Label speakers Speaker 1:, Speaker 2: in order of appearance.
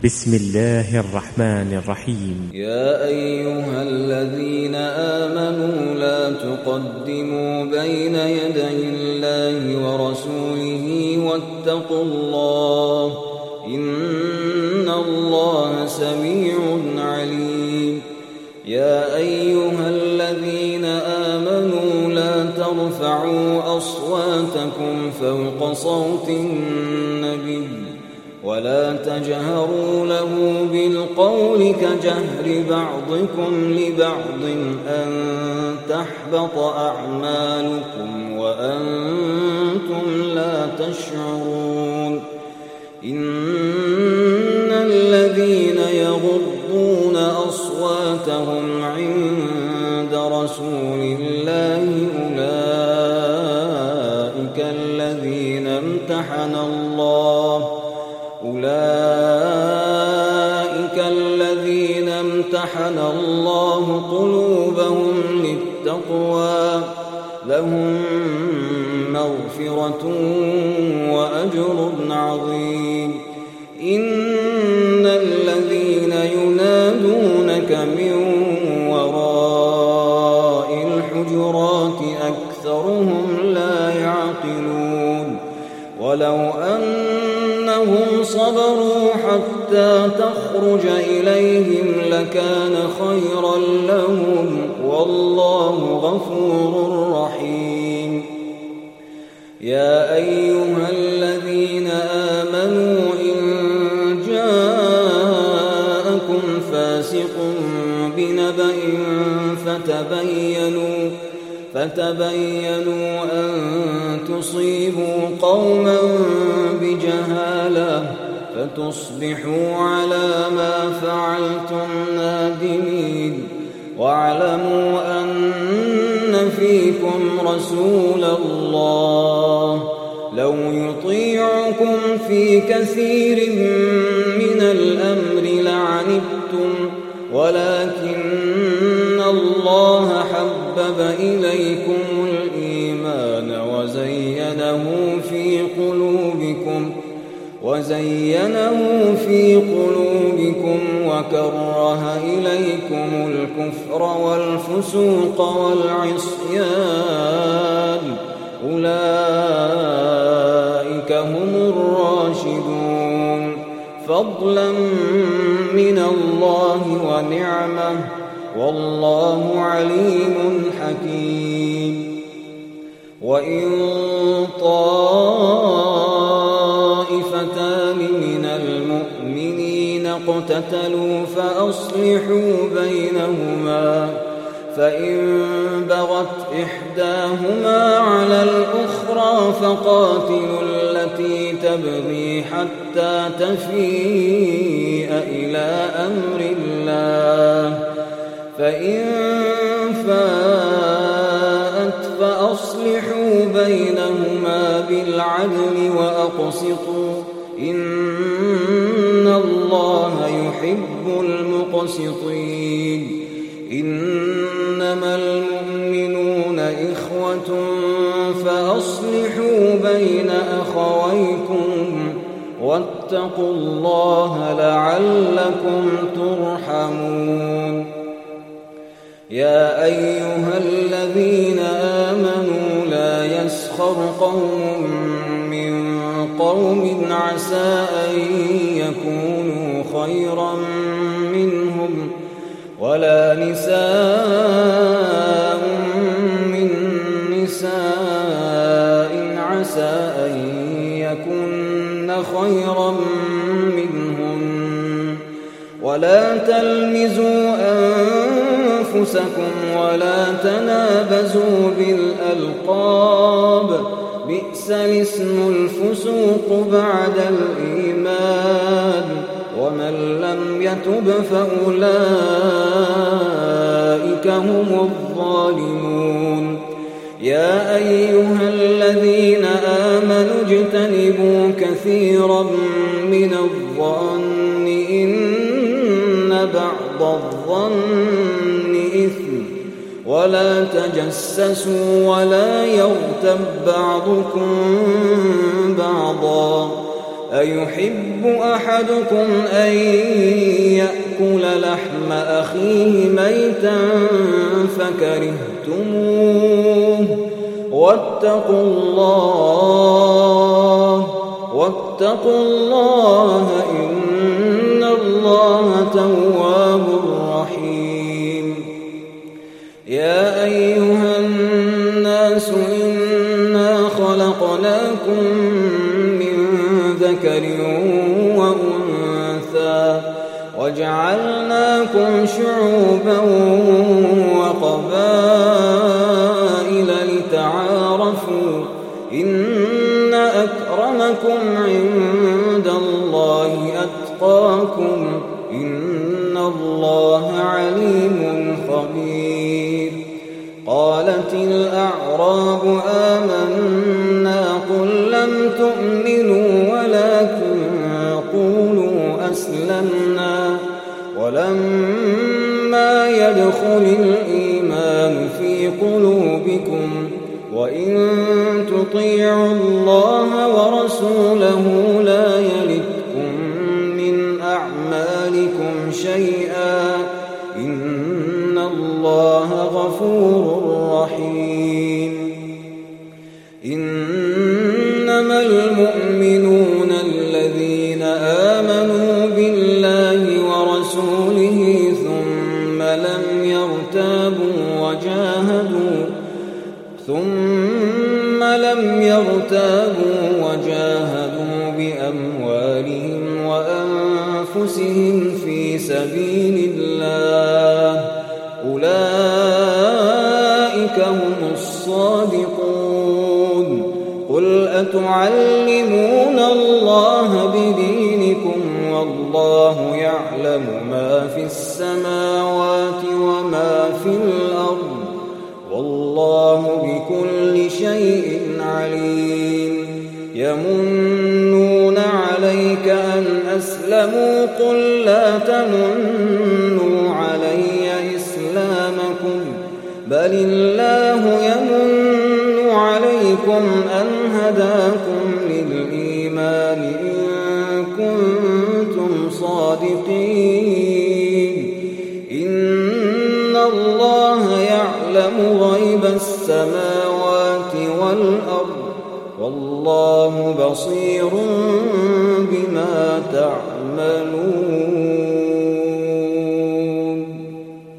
Speaker 1: بسم الله الرحمن الرحيم.
Speaker 2: يا أيها الذين آمنوا لا تقدموا بين يدي الله ورسوله واتقوا الله إن الله سميع عليم. يا أيها الذين آمنوا لا ترفعوا أصواتكم فوق صوت النبي ولا تجهروا له بالقول كجهر بعضكم لبعض أن تحبط أعمالكم وأنتم لا تشعرون. إن الذين يغضون أصواتهم عند رسول الله أولئك الذين امتحن الله قلوبهم للتقوى لهم مغفرة وأجر عظيم. إن الذين ينادونك من وراء الحجرات أكثرهم لا يعقلون. ولو أنهم صبروا حتى تخرج إليهم لكان خيرا لهم والله غفور رحيم. يا أيها الذين آمنوا إن جاءكم فاسق بنبأ فتبينوا أن تصيبوا قوما بجهالة فتصبحوا على ما فعلتم نادمين. واعلموا أن فيكم رسول الله لو يطيعكم في كثير من الأمر لعنتم ولكن الله حبب إليكم الإيمان وزينه في قلوبكم وكره إليكم الكفر والفسوق والعصيان أولئك هم الراشدون فضلا من الله ونعمة والله عليم حكيم. وإن طائفتان من المؤمنين اقتتلوا فأصلحوا بينهما فإن بغت إحداهما على الأخرى فقاتلوا التي تبغي حتى تفيء إلى أمر الله فإن فاءت فأصلحوا بينهما بالعدل وأقسطوا إن الله يحب المقسطين. إنما المؤمنون إخوة فأصلحوا بين أخويكم واتقوا الله لعلكم ترحمون. يا أيها الذين آمنوا لا يسخر قوم من قوم عسى أن يكونوا خيرا منهم ولا نساء من نساء عسى أن يكن خيرا منهم ولا تلمزوا أنفسكم ولا تنابزوا بالألقاب بئس الاسم الفسوق بعد الإيمان ومن لم يتب فأولئك هم الظالمون. يا أيها الذين آمنوا اجتنبوا كثيرا من الظن إن بعض الظن إثم ولا تجسسوا ولا يغتب بعضكم بعضا أيحب أحدكم أن يأكل لحم أخيه ميتا فكرهتموه واتقوا الله إن الله تواب رحيم. يا أيها الناس إنا خلقناكم من ذكر وأنثى وجعلناكم شعوبا وقبائل لتعارفوا إن أكرمكم عند الله أتقاكم إن الله عليم خبير. قالت الأعراب آمنا قل لم تؤمنوا ولكن قولوا أسلمنا ولما يدخل الإيمان في قلوبكم وإن تطيعوا الله ورسوله لا يلدكم من أعمالكم شيئا إن الله غفور رحيم. إنما المؤمنون الذين آمنوا بالله ورسوله ثم لم يرتابوا وجاهدوا بأموالهم وأنفسهم في سبيل الله أولئك هم الصادقون. قل أتعلمون الله بدينكم والله يعلم ما في السماوات وما في الأرض والله بكل شيء عليم. يمنون عليك أن أسلموا قل لا تمنوا علي إسلامكم بل الله يمن عليكم أن هداكم للإيمان إن كنتم صادقين. إن الله يعلم غيب السماوات والأرض والله بصير بما تعملون.